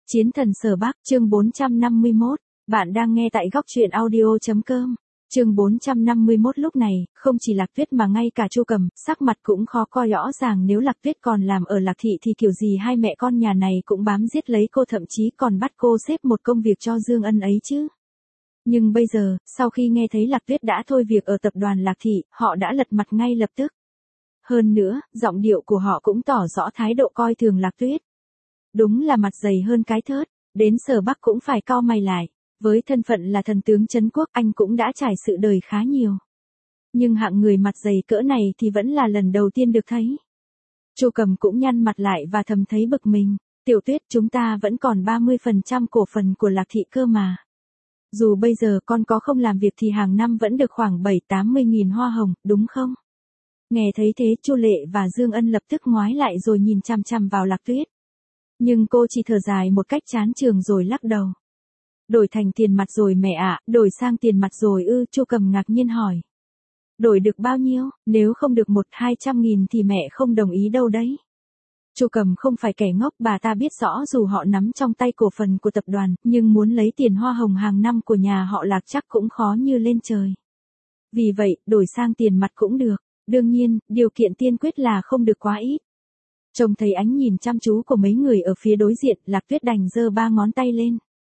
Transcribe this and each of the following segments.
Chiến thần Sở Bắc, chương 451. Bạn đang nghe tại góc truyện audio.com. Chương 451 lúc này, không chỉ Lạc Tuyết mà ngay cả Chu Cầm, sắc mặt cũng khó coi rõ ràng nếu Lạc Tuyết còn làm ở Lạc Thị thì kiểu gì hai mẹ con nhà này cũng bám giết lấy cô, thậm chí còn bắt cô xếp một công việc cho Dương Ân ấy chứ. Nhưng bây giờ, sau khi nghe thấy Lạc Tuyết đã thôi việc ở tập đoàn Lạc Thị, họ đã lật mặt ngay lập tức. Hơn nữa, giọng điệu của họ cũng tỏ rõ thái độ coi thường Lạc Tuyết. Đúng là mặt dày hơn cái thớt, đến Sở Bắc cũng phải cau mày lại. Với thân phận là thần tướng trấn quốc, anh cũng đã trải sự đời khá nhiều. Nhưng hạng người mặt dày cỡ này thì vẫn là lần đầu tiên được thấy. Chu Cầm cũng nhăn mặt lại và thầm thấy bực mình. Tiểu Tuyết, chúng ta vẫn còn 30% cổ phần của Lạc Thị cơ mà. Dù bây giờ con có không làm việc thì hàng năm vẫn được khoảng 7-80 nghìn hoa hồng, đúng không? Nghe thấy thế, Chu Lệ và Dương Ân lập tức ngoái lại rồi nhìn chằm chằm vào Lạc Tuyết. Nhưng cô chỉ thở dài một cách chán chường rồi lắc đầu. Đổi thành tiền mặt rồi mẹ ạ, đổi sang tiền mặt rồi ư? Chu Cầm ngạc nhiên hỏi. Đổi được bao nhiêu, nếu không được 100-200 nghìn thì mẹ không đồng ý đâu đấy. Chu Cầm không phải kẻ ngốc, bà ta biết rõ dù họ nắm trong tay cổ phần của tập đoàn, nhưng muốn lấy tiền hoa hồng hàng năm của nhà họ Lạc chắc cũng khó như lên trời. Vì vậy, đổi sang tiền mặt cũng được. Đương nhiên, điều kiện tiên quyết là không được quá ít. Trông thấy ánh nhìn chăm chú của mấy người ở phía đối diện, Lạc Tuyết đành giơ 3 ngón tay lên.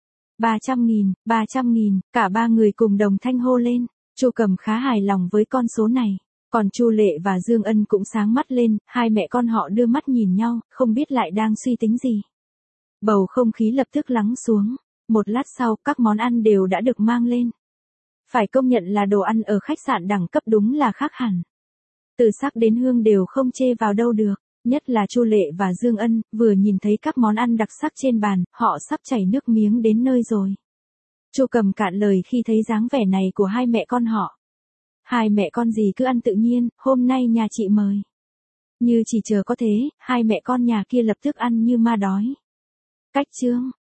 300 nghìn, cả ba người cùng đồng thanh hô lên. Chu Cầm khá hài lòng với con số này. Còn Chu Lệ và Dương Ân cũng sáng mắt lên, hai mẹ con họ đưa mắt nhìn nhau, không biết lại đang suy tính gì. Bầu không khí lập tức lắng xuống. Một lát sau, các món ăn đều đã được mang lên. Phải công nhận là đồ ăn ở khách sạn đẳng cấp đúng là khác hẳn. Từ sắc đến hương đều không chê vào đâu được. Nhất là Chu Lệ và Dương Ân, vừa nhìn thấy các món ăn đặc sắc trên bàn, họ sắp chảy nước miếng đến nơi rồi. Chu Cầm cạn lời khi thấy dáng vẻ này của hai mẹ con họ. Hai mẹ con gì cứ ăn tự nhiên, hôm nay nhà chị mời. Như chỉ chờ có thế, hai mẹ con nhà kia lập tức ăn như ma đói. Cách chương.